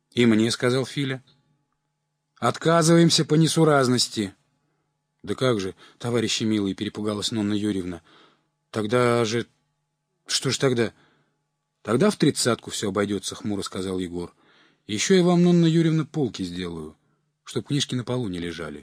И мне, — сказал Филя. Отказываемся по несуразности. Да как же, товарищи милые, — перепугалась Нонна Юрьевна. Тогда же... Что ж тогда? Тогда в 30-ку все обойдется, — хмуро сказал Егор. Еще я вам, Нонна Юрьевна, полки сделаю, чтоб книжки на полу не лежали.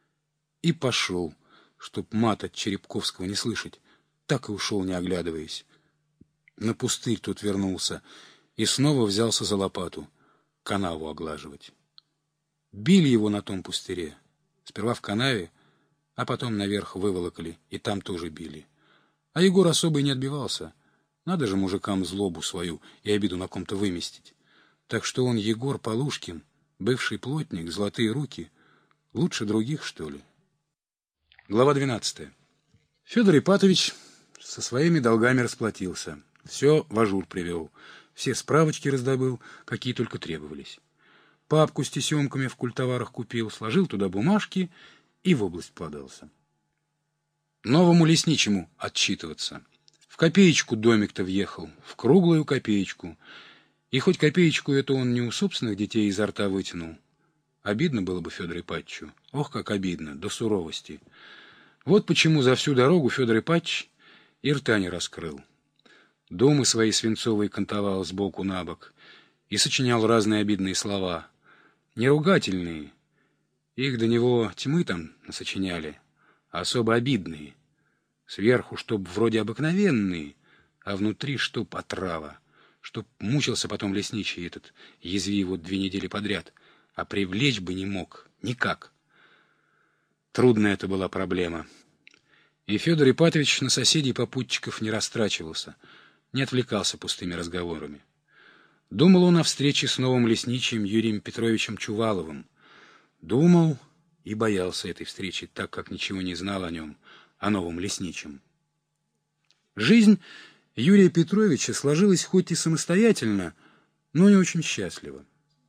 И пошел, чтоб мат от Черепковского не слышать. Так и ушел, не оглядываясь. На пустырь тут вернулся и снова взялся за лопату канаву оглаживать. Били его на том пустыре. Сперва в канаве, а потом наверх выволокли, и там тоже били. А Егор особо и не отбивался. Надо же мужикам злобу свою и обиду на ком-то выместить. Так что он, Егор Полушкин, бывший плотник, золотые руки, лучше других, что ли? Глава 12. Федор Ипатович со своими долгами расплатился. Все в ажур привел. Все справочки раздобыл, какие только требовались. Папку с тесемками в культоварах купил, сложил туда бумажки и в область подался. Новому лесничему отчитываться. В копеечку домик-то въехал, в круглую копеечку. И хоть копеечку эту он не у собственных детей изо рта вытянул. Обидно было бы Федору Ипатчичу. Ох, как обидно, до суровости. Вот почему за всю дорогу Федор Ипатчич и рта не раскрыл. Думы свои свинцовые кантовал сбоку на бок и сочинял разные обидные слова. Не ругательные. Их до него тьмы там насочиняли, а особо обидные. Сверху, чтоб вроде обыкновенные, а внутри чтоб отрава. Чтоб мучился потом лесничий этот, язви его 2 недели подряд, а привлечь бы не мог никак. Трудная это была проблема. И Федор Ипатович на соседей-попутчиков не растрачивался, не отвлекался пустыми разговорами. Думал он о встрече с новым лесничим Юрием Петровичем Чуваловым. Думал и боялся этой встречи, так как ничего не знал о нем, о новом лесничем. Жизнь Юрия Петровича сложилась хоть и самостоятельно, но не очень счастливо.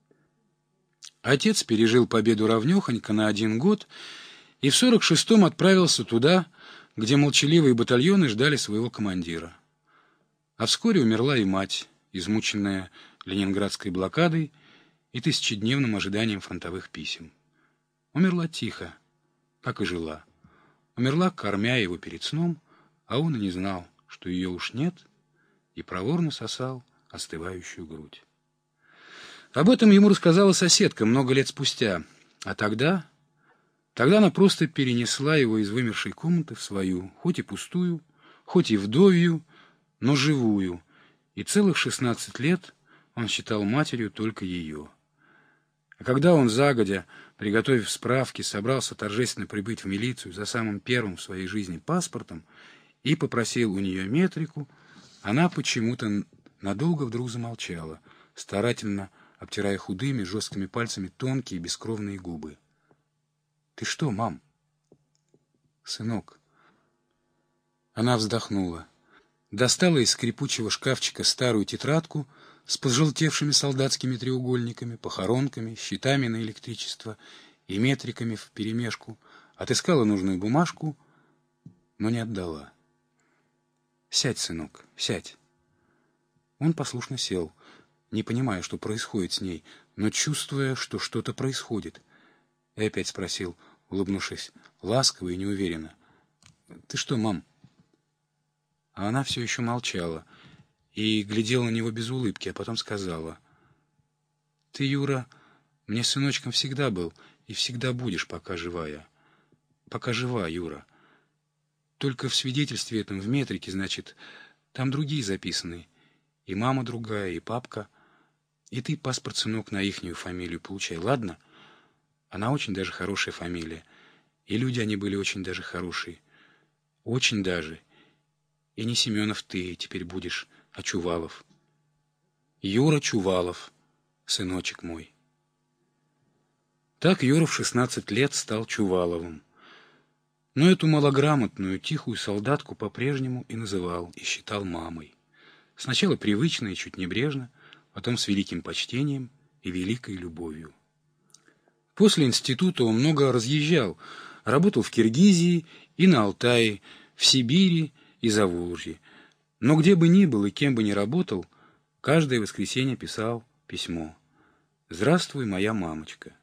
Отец пережил победу равнёхонько на 1 год и в 46-м отправился туда, где молчаливые батальоны ждали своего командира. А вскоре умерла и мать, измученная ленинградской блокадой и 1000-дневным ожиданием фронтовых писем. Умерла тихо, как и жила. Умерла, кормя его перед сном, а он и не знал, что ее уж нет, и проворно сосал остывающую грудь. Об этом ему рассказала соседка много лет спустя, а тогда она просто перенесла его из вымершей комнаты в свою, хоть и пустую, хоть и вдовью, но живую, и целых 16 лет он считал матерью только ее. А когда он загодя, приготовив справки, собрался торжественно прибыть в милицию за самым первым в своей жизни паспортом и попросил у нее метрику, она почему-то надолго вдруг замолчала, старательно обтирая худыми, жесткими пальцами тонкие бескровные губы. «Ты что, мам?» «Сынок». Она вздохнула, достала из скрипучего шкафчика старую тетрадку с пожелтевшими солдатскими треугольниками, похоронками, счетами на электричество и метриками вперемешку, отыскала нужную бумажку, но не отдала. «Сядь, сынок, сядь». Он послушно сел, не понимая, что происходит с ней, но чувствуя, что что-то происходит. И опять спросил, улыбнувшись, ласково и неуверенно: «Ты что, мам?» А она все еще молчала и глядела на него без улыбки, а потом сказала: «Ты, Юра, мне сыночком всегда был и всегда будешь, пока жива я. Пока жива, Юра. Только в свидетельстве этом, в метрике, значит, там другие записаны. И мама другая, и папка. И ты паспорт, сынок, на ихнюю фамилию получай, ладно? Она очень даже хорошая фамилия. И люди они были очень даже хорошие. Очень даже. И не Семенов ты теперь будешь, а Чувалов. Юра Чувалов, сыночек мой». Так Юра в 16 лет стал Чуваловым. Но эту малограмотную, тихую солдатку по-прежнему и называл, и считал мамой. Сначала привычно и чуть небрежно, потом с великим почтением и великой любовью. После института он много разъезжал, работал в Киргизии и на Алтае, в Сибири и Заволжье. Но где бы ни был и кем бы ни работал, каждое воскресенье писал письмо. Здравствуй, моя мамочка.